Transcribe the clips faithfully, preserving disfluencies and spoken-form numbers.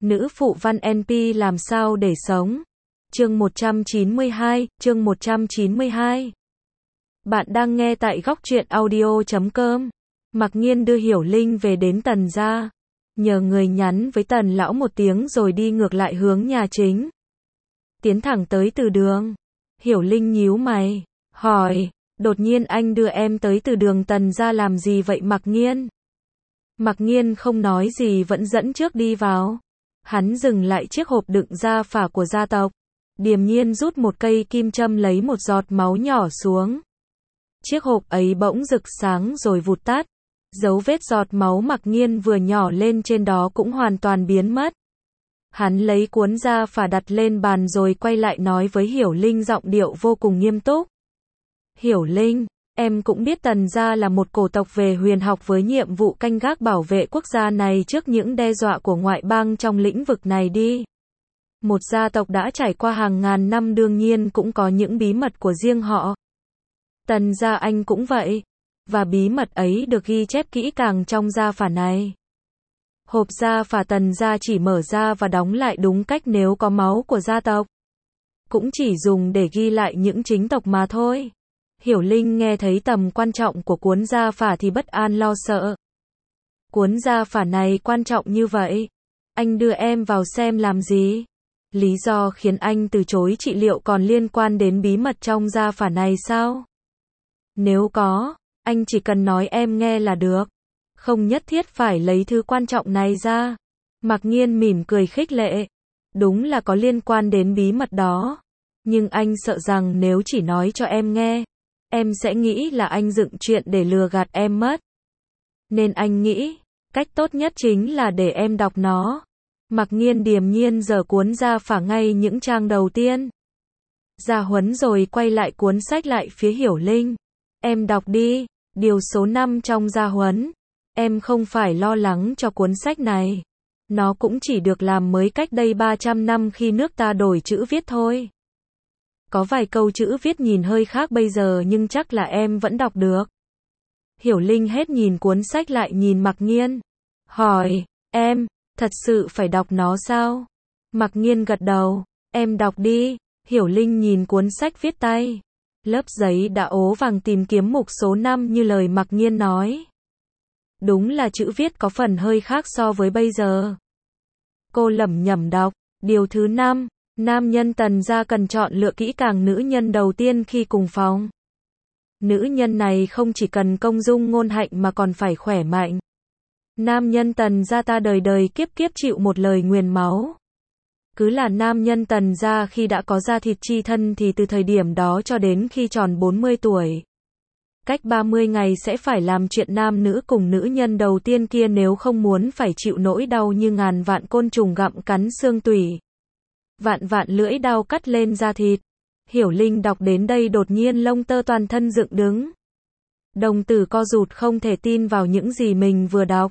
Nữ phụ văn en pê làm sao để sống? Chương một trăm chín mươi hai, chương một trăm chín mươi hai. Bạn đang nghe tại góc truyện audio chấm com. Mặc Nhiên đưa Hiểu Linh về đến Tần gia, nhờ người nhắn với Tần lão một tiếng rồi đi ngược lại hướng nhà chính. Tiến thẳng tới từ đường. Hiểu Linh nhíu mày, hỏi, đột nhiên anh đưa em tới từ đường Tần gia làm gì vậy Mặc Nhiên? Mặc Nhiên không nói gì vẫn dẫn trước đi vào. Hắn dừng lại chiếc hộp đựng gia phả của gia tộc. Điềm nhiên rút một cây kim châm lấy một giọt máu nhỏ xuống. Chiếc hộp ấy bỗng rực sáng rồi vụt tắt. Dấu vết giọt máu Mặc Nhiên vừa nhỏ lên trên đó cũng hoàn toàn biến mất. Hắn lấy cuốn gia phả đặt lên bàn rồi quay lại nói với Hiểu Linh giọng điệu vô cùng nghiêm túc. Hiểu Linh, em cũng biết Tần gia là một cổ tộc về huyền học với nhiệm vụ canh gác bảo vệ quốc gia này trước những đe dọa của ngoại bang trong lĩnh vực này đi. Một gia tộc đã trải qua hàng ngàn năm đương nhiên cũng có những bí mật của riêng họ. Tần gia anh cũng vậy. Và bí mật ấy được ghi chép kỹ càng trong gia phả này. Hộp gia phả Tần gia chỉ mở ra và đóng lại đúng cách nếu có máu của gia tộc. Cũng chỉ dùng để ghi lại những chính tộc mà thôi. Hiểu Linh nghe thấy tầm quan trọng của cuốn gia phả thì bất an lo sợ. Cuốn gia phả này quan trọng như vậy. Anh đưa em vào xem làm gì? Lý do khiến anh từ chối trị liệu còn liên quan đến bí mật trong gia phả này sao? Nếu có, anh chỉ cần nói em nghe là được. Không nhất thiết phải lấy thứ quan trọng này ra. Mặc Nhiên mỉm cười khích lệ. Đúng là có liên quan đến bí mật đó. Nhưng anh sợ rằng nếu chỉ nói cho em nghe, em sẽ nghĩ là anh dựng chuyện để lừa gạt em mất. Nên anh nghĩ, cách tốt nhất chính là để em đọc nó. Mặc Nhiên điềm nhiên giở cuốn gia phả ngay những trang đầu tiên. Gia huấn rồi quay lại cuốn sách lại phía Hiểu Linh. Em đọc đi, điều số năm trong gia huấn. Em không phải lo lắng cho cuốn sách này. Nó cũng chỉ được làm mới cách đây ba trăm năm khi nước ta đổi chữ viết thôi. Có vài câu chữ viết nhìn hơi khác bây giờ nhưng chắc là em vẫn đọc được. Hiểu Linh hết nhìn cuốn sách lại nhìn Mặc Nhiên. Hỏi, em, thật sự phải đọc nó sao? Mặc Nhiên gật đầu, em đọc đi. Hiểu Linh nhìn cuốn sách viết tay. Lớp giấy đã ố vàng tìm kiếm mục số năm như lời Mặc Nhiên nói. Đúng là chữ viết có phần hơi khác so với bây giờ. Cô lẩm nhẩm đọc, điều thứ năm, nam nhân Tần gia cần chọn lựa kỹ càng nữ nhân đầu tiên khi cùng phòng. Nữ nhân này không chỉ cần công dung ngôn hạnh mà còn phải khỏe mạnh. Nam nhân Tần gia ta đời đời kiếp kiếp chịu một lời nguyền máu. Cứ là nam nhân Tần gia khi đã có da thịt chi thân thì từ thời điểm đó cho đến khi tròn bốn mươi tuổi. Cách ba mươi ngày sẽ phải làm chuyện nam nữ cùng nữ nhân đầu tiên kia nếu không muốn phải chịu nỗi đau như ngàn vạn côn trùng gặm cắn xương tủy. Vạn vạn lưỡi đau cắt lên da thịt. Hiểu Linh đọc đến đây đột nhiên lông tơ toàn thân dựng đứng. Đồng tử co rụt không thể tin vào những gì mình vừa đọc.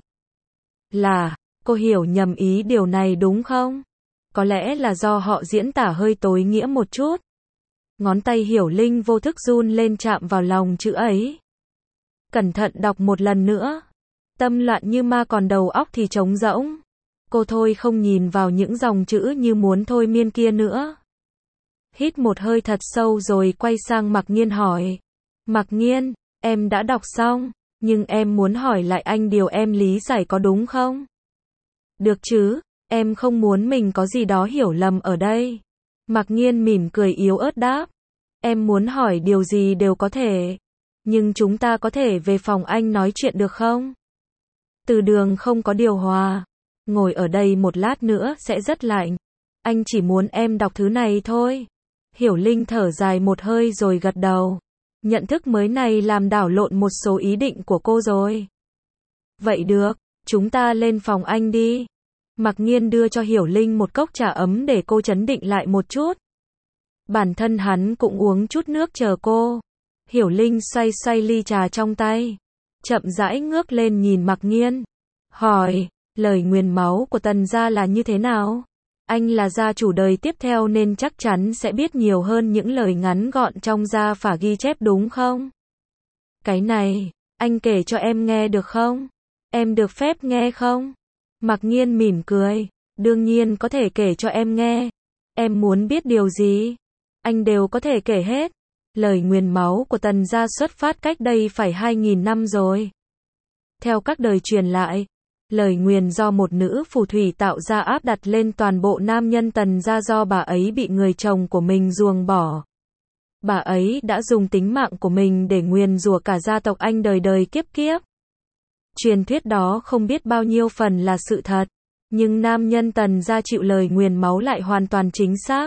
Là, cô hiểu nhầm ý điều này đúng không? Có lẽ là do họ diễn tả hơi tối nghĩa một chút. Ngón tay Hiểu Linh vô thức run lên chạm vào lòng chữ ấy. Cẩn thận đọc một lần nữa. Tâm loạn như ma còn đầu óc thì trống rỗng. Cô thôi không nhìn vào những dòng chữ như muốn thôi miên kia nữa. Hít một hơi thật sâu rồi quay sang Mặc Nhiên hỏi. Mặc Nhiên, em đã đọc xong, nhưng em muốn hỏi lại anh điều em lý giải có đúng không? Được chứ, em không muốn mình có gì đó hiểu lầm ở đây. Mặc Nhiên mỉm cười yếu ớt đáp. Em muốn hỏi điều gì đều có thể. Nhưng chúng ta có thể về phòng anh nói chuyện được không? Từ đường không có điều hòa. Ngồi ở đây một lát nữa sẽ rất lạnh. Anh chỉ muốn em đọc thứ này thôi. Hiểu Linh thở dài một hơi rồi gật đầu. Nhận thức mới này làm đảo lộn một số ý định của cô rồi. Vậy được, chúng ta lên phòng anh đi. Mặc Nhiên đưa cho Hiểu Linh một cốc trà ấm để cô trấn định lại một chút. Bản thân hắn cũng uống chút nước chờ cô. Hiểu Linh xoay xoay ly trà trong tay. Chậm rãi ngước lên nhìn Mặc Nhiên. Hỏi, lời nguyền máu của Tần gia là như thế nào? Anh là gia chủ đời tiếp theo nên chắc chắn sẽ biết nhiều hơn những lời ngắn gọn trong gia phả ghi chép đúng không? Cái này, anh kể cho em nghe được không? Em được phép nghe không? Mặc Nhiên mỉm cười. Đương nhiên có thể kể cho em nghe. Em muốn biết điều gì? Anh đều có thể kể hết. Lời nguyền máu của Tần gia xuất phát cách đây phải hai nghìn năm rồi. Theo các đời truyền lại, lời nguyền do một nữ phù thủy tạo ra áp đặt lên toàn bộ nam nhân Tần gia do bà ấy bị người chồng của mình ruồng bỏ. Bà ấy đã dùng tính mạng của mình để nguyền rủa cả gia tộc anh đời đời kiếp kiếp. Truyền thuyết đó không biết bao nhiêu phần là sự thật, nhưng nam nhân Tần gia chịu lời nguyền máu lại hoàn toàn chính xác.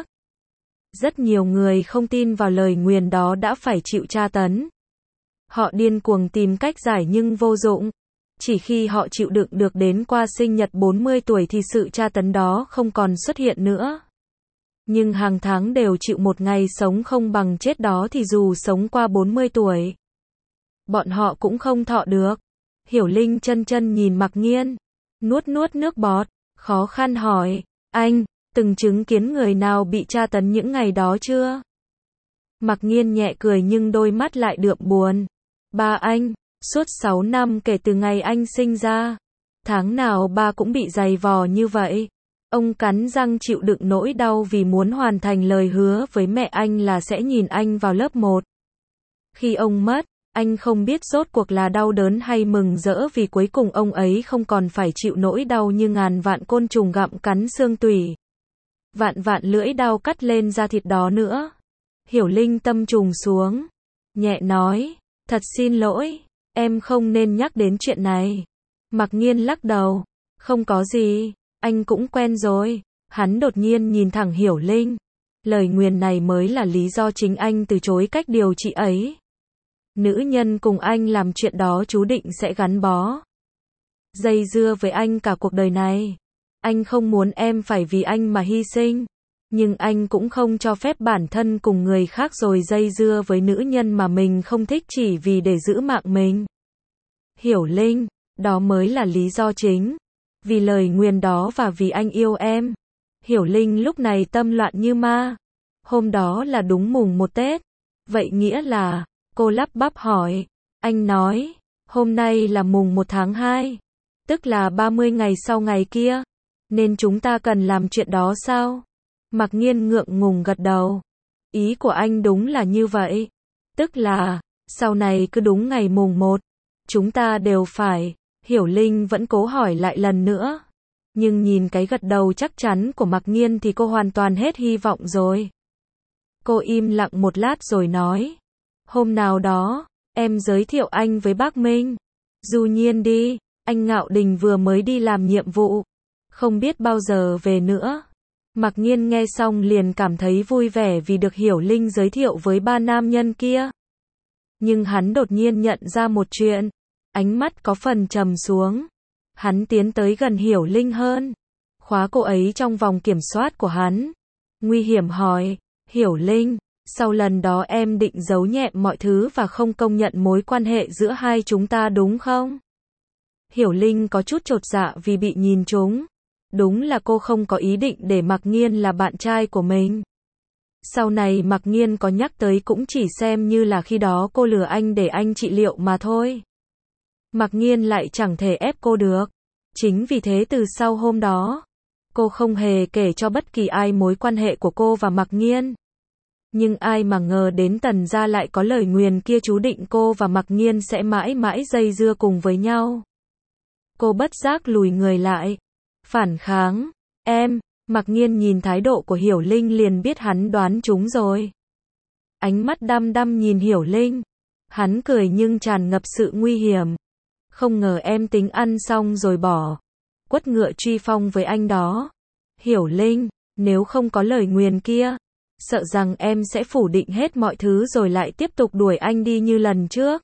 Rất nhiều người không tin vào lời nguyền đó đã phải chịu tra tấn. Họ điên cuồng tìm cách giải nhưng vô dụng. Chỉ khi họ chịu đựng được đến qua sinh nhật bốn mươi tuổi thì sự tra tấn đó không còn xuất hiện nữa. Nhưng hàng tháng đều chịu một ngày sống không bằng chết đó thì dù sống qua bốn mươi tuổi, bọn họ cũng không thọ được. Hiểu Linh chân chân nhìn Mặc Nghiên, nuốt nuốt nước bọt, khó khăn hỏi, anh, từng chứng kiến người nào bị tra tấn những ngày đó chưa? Mặc Nghiên nhẹ cười nhưng đôi mắt lại đượm buồn. Ba anh, suốt sáu năm kể từ ngày anh sinh ra, tháng nào ba cũng bị giày vò như vậy. Ông cắn răng chịu đựng nỗi đau vì muốn hoàn thành lời hứa với mẹ anh là sẽ nhìn anh vào lớp một. Khi ông mất, anh không biết rốt cuộc là đau đớn hay mừng rỡ vì cuối cùng ông ấy không còn phải chịu nỗi đau như ngàn vạn côn trùng gặm cắn xương tủy, vạn vạn lưỡi đau cắt lên da thịt đó nữa. Hiểu Linh tâm trùng xuống, nhẹ nói, thật xin lỗi, em không nên nhắc đến chuyện này. Mặc Nghiên lắc đầu, không có gì, anh cũng quen rồi. Hắn đột nhiên nhìn thẳng Hiểu Linh. Lời nguyền này mới là lý do chính anh từ chối cách điều trị ấy. Nữ nhân cùng anh làm chuyện đó chú định sẽ gắn bó, dây dưa với anh cả cuộc đời này. Anh không muốn em phải vì anh mà hy sinh, nhưng anh cũng không cho phép bản thân cùng người khác rồi dây dưa với nữ nhân mà mình không thích chỉ vì để giữ mạng mình. Hiểu Linh, đó mới là lý do chính. Vì lời nguyền đó và vì anh yêu em. Hiểu Linh lúc này tâm loạn như ma. Hôm đó là đúng mùng một Tết. Vậy nghĩa là, cô lắp bắp hỏi. Anh nói, hôm nay là mùng một tháng hai. Tức là ba mươi ngày sau ngày kia. Nên chúng ta cần làm chuyện đó sao? Mặc Nghiên ngượng ngùng gật đầu. Ý của anh đúng là như vậy. Tức là, sau này cứ đúng ngày mùng một, chúng ta đều phải. Hiểu Linh vẫn cố hỏi lại lần nữa. Nhưng nhìn cái gật đầu chắc chắn của Mặc Nghiên thì cô hoàn toàn hết hy vọng rồi. Cô im lặng một lát rồi nói. Hôm nào đó, em giới thiệu anh với bác Minh. Du Nhiên đi, anh Ngạo Đình vừa mới đi làm nhiệm vụ, không biết bao giờ về nữa. Mặc Nghiên nghe xong liền cảm thấy vui vẻ vì được Hiểu Linh giới thiệu với ba nam nhân kia. Nhưng hắn đột nhiên nhận ra một chuyện. Ánh mắt có phần trầm xuống. Hắn tiến tới gần Hiểu Linh hơn, khóa cô ấy trong vòng kiểm soát của hắn. Nguy hiểm hỏi, Hiểu Linh, sau lần đó em định giấu nhẹm mọi thứ và không công nhận mối quan hệ giữa hai chúng ta đúng không? Hiểu Linh có chút chột dạ vì bị nhìn trúng. Đúng là cô không có ý định để Mặc Nghiên là bạn trai của mình. Sau này Mặc Nghiên có nhắc tới cũng chỉ xem như là khi đó cô lừa anh để anh trị liệu mà thôi. Mặc Nghiên lại chẳng thể ép cô được. Chính vì thế từ sau hôm đó, cô không hề kể cho bất kỳ ai mối quan hệ của cô và Mặc Nghiên. Nhưng ai mà ngờ đến Tần gia lại có lời nguyền kia chú định cô và Mặc Nghiên sẽ mãi mãi dây dưa cùng với nhau. Cô bất giác lùi người lại, phản kháng. Em, Mặc Nghiên nhìn thái độ của Hiểu Linh liền biết hắn đoán trúng rồi. Ánh mắt đăm đăm nhìn Hiểu Linh. Hắn cười nhưng tràn ngập sự nguy hiểm. Không ngờ em tính ăn xong rồi bỏ, quất ngựa truy phong với anh đó. Hiểu Linh, nếu không có lời nguyền kia, sợ rằng em sẽ phủ định hết mọi thứ rồi lại tiếp tục đuổi anh đi như lần trước.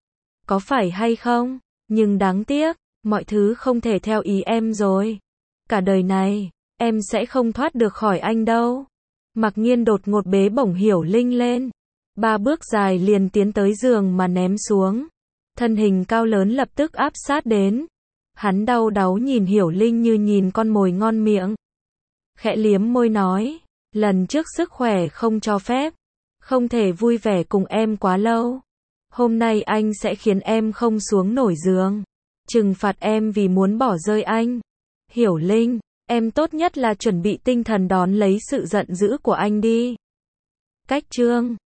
Có phải hay không? Nhưng đáng tiếc, mọi thứ không thể theo ý em rồi. Cả đời này, em sẽ không thoát được khỏi anh đâu. Mặc Nghiên đột ngột bế bổng Hiểu Linh lên. Ba bước dài liền tiến tới giường mà ném xuống. Thân hình cao lớn lập tức áp sát đến. Hắn đau đáu nhìn Hiểu Linh như nhìn con mồi ngon miệng. Khẽ liếm môi nói, lần trước sức khỏe không cho phép, không thể vui vẻ cùng em quá lâu. Hôm nay anh sẽ khiến em không xuống nổi giường, trừng phạt em vì muốn bỏ rơi anh. Hiểu Linh, Em tốt nhất là chuẩn bị tinh thần đón lấy sự giận dữ của anh đi. Cách chương